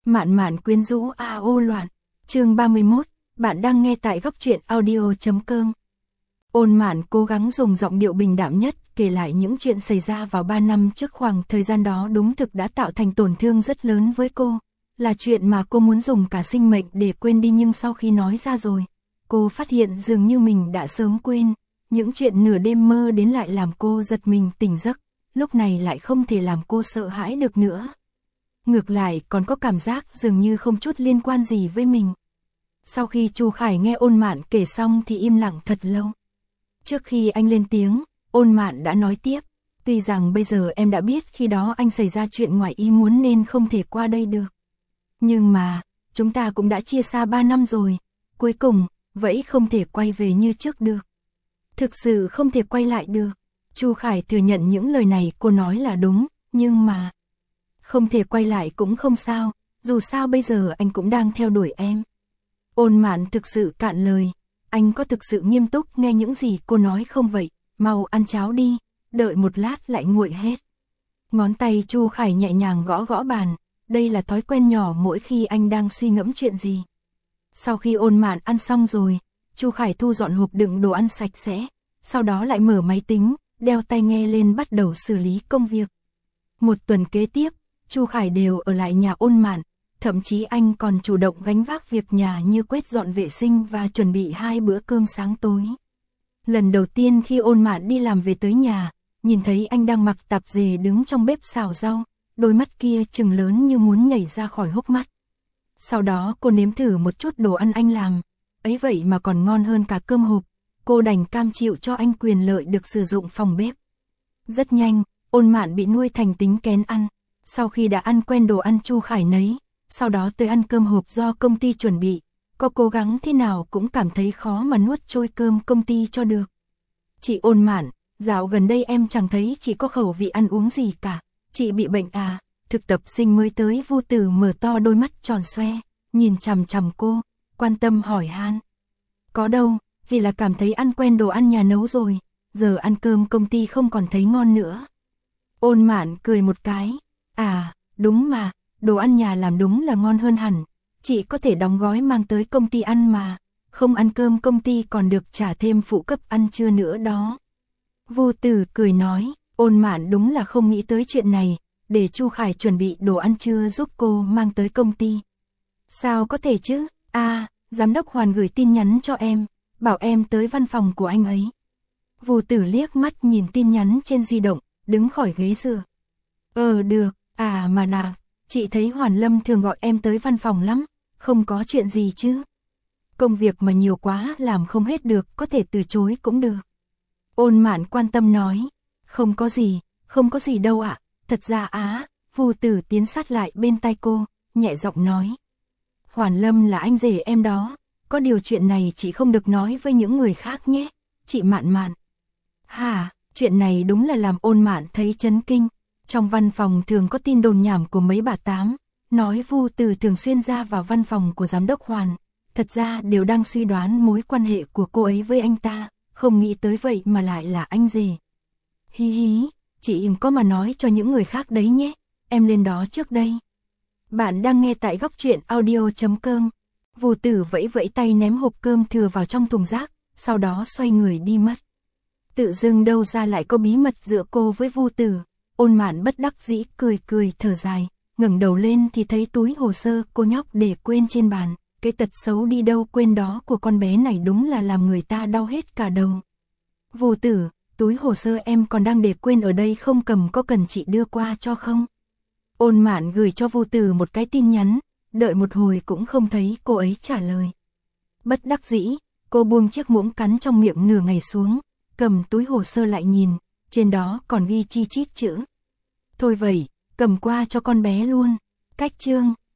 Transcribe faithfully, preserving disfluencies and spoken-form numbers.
Mạn mạn quyến rũ a ô loạn. Chương ba mươi mốt, bạn đang nghe tại góc truyện audio chấm com. Ôn Mạn cố gắng dùng giọng điệu bình đạm nhất, kể lại những chuyện xảy ra vào ba năm trước. Khoảng thời gian đó đúng thực đã tạo thành tổn thương rất lớn với cô, là chuyện mà cô muốn dùng cả sinh mệnh để quên đi, nhưng sau khi nói ra rồi, cô phát hiện dường như mình đã sớm quên. Những chuyện nửa đêm mơ đến lại làm cô giật mình tỉnh giấc, lúc này lại không thể làm cô sợ hãi được nữa. Ngược lại còn có cảm giác dường như không chút liên quan gì với mình. Sau khi Chu Khải nghe Ôn Mạn kể xong thì im lặng thật lâu. Trước khi anh lên tiếng, Ôn Mạn đã nói tiếp, tuy rằng bây giờ em đã biết khi đó anh xảy ra chuyện ngoài ý muốn nên không thể qua đây được. Nhưng mà, chúng ta cũng đã chia xa ba năm rồi, cuối cùng, vậy không thể quay về như trước được. Thực sự không thể quay lại được. Chu Khải thừa nhận những lời này cô nói là đúng, nhưng mà không thể quay lại cũng không sao, dù sao bây giờ anh cũng đang theo đuổi em. Ôn Mạn thực sự cạn lời, anh có thực sự nghiêm túc nghe những gì cô nói không vậy? Mau ăn cháo đi, đợi một lát lại nguội hết. Ngón tay Chu Khải nhẹ nhàng gõ gõ bàn, đây là thói quen nhỏ mỗi khi anh đang suy ngẫm chuyện gì. Sau khi Ôn Mạn ăn xong rồi, Chu Khải thu dọn hộp đựng đồ ăn sạch sẽ, sau đó lại mở máy tính, đeo tai nghe lên bắt đầu xử lý công việc. Một tuần kế tiếp, Chu Khải đều ở lại nhà Ôn Mạn, thậm chí anh còn chủ động gánh vác việc nhà như quét dọn vệ sinh và chuẩn bị hai bữa cơm sáng tối. Lần đầu tiên khi Ôn Mạn đi làm về tới nhà, nhìn thấy anh đang mặc tạp dề đứng trong bếp xào rau, đôi mắt kia trừng lớn như muốn nhảy ra khỏi hốc mắt. Sau đó cô nếm thử một chút đồ ăn anh làm, ấy vậy mà còn ngon hơn cả cơm hộp, cô đành cam chịu cho anh quyền lợi được sử dụng phòng bếp. Rất nhanh, Ôn Mạn bị nuôi thành tính kén ăn. Sau khi đã ăn quen đồ ăn Chu Khải nấy, sau đó tới ăn cơm hộp do công ty chuẩn bị, có cố gắng thế nào cũng cảm thấy khó mà nuốt trôi cơm công ty cho được. Chị Ôn Mạn, dạo gần đây em chẳng thấy chị có khẩu vị ăn uống gì cả, chị bị bệnh à? Thực tập sinh mới tới Vu Tử mở to đôi mắt tròn xoe, nhìn chằm chằm cô, quan tâm hỏi han. Có đâu, chỉ là cảm thấy ăn quen đồ ăn nhà nấu rồi, giờ ăn cơm công ty không còn thấy ngon nữa. Ôn Mạn cười một cái, à, đúng mà, đồ ăn nhà làm đúng là ngon hơn hẳn, chị có thể đóng gói mang tới công ty ăn mà, không ăn cơm công ty còn được trả thêm phụ cấp ăn trưa nữa đó. Vu Tử cười nói, Ôn Mạn đúng là không nghĩ tới chuyện này, để Chu Khải chuẩn bị đồ ăn trưa giúp cô mang tới công ty. Sao có thể chứ, à, giám đốc Hoàn gửi tin nhắn cho em, bảo em tới văn phòng của anh ấy. Vu Tử liếc mắt nhìn tin nhắn trên di động, đứng khỏi ghế dựa. Ờ được, à mà nà, chị thấy Hoàn Lâm thường gọi em tới văn phòng lắm, không có chuyện gì chứ? Công việc mà nhiều quá làm không hết được, có thể từ chối cũng được. Ôn Mạn quan tâm nói, không có gì, không có gì đâu ạ, thật ra á, Vu Tử tiến sát lại bên tai cô, nhẹ giọng nói. Hoàn Lâm là anh rể em đó, có điều chuyện này chị không được nói với những người khác nhé, chị Mạn Mạn. Hả, chuyện này đúng là làm Ôn Mạn thấy chấn kinh. Trong văn phòng thường có tin đồn nhảm của mấy bà tám, nói Vu Tử thường xuyên ra vào văn phòng của giám đốc Hoàn, thật ra đều đang suy đoán mối quan hệ của cô ấy với anh ta, không nghĩ tới vậy mà lại là anh rể. Hí hí, chị có mà nói cho những người khác đấy nhé, em lên đó trước đây. Bạn đang nghe tại góc truyện audio chấm com. Vu Tử vẫy vẫy tay ném hộp cơm thừa vào trong thùng rác, sau đó xoay người đi mất. Tự dưng đâu ra lại có bí mật giữa cô với Vu Tử. Ôn Mạn bất đắc dĩ cười cười thở dài, ngẩng đầu lên thì thấy túi hồ sơ cô nhóc để quên trên bàn. Cái tật xấu đi đâu quên đó của con bé này đúng là làm người ta đau hết cả đầu. Vu Tử, túi hồ sơ em còn đang để quên ở đây không, cầm có cần chị đưa qua cho không? Ôn Mạn gửi cho Vu Tử một cái tin nhắn, đợi một hồi cũng không thấy cô ấy trả lời. Bất đắc dĩ, cô buông chiếc muỗng cắn trong miệng nửa ngày xuống, cầm túi hồ sơ lại nhìn, trên đó còn ghi chi chít chữ. Thôi vậy, cầm qua cho con bé luôn. Cách chương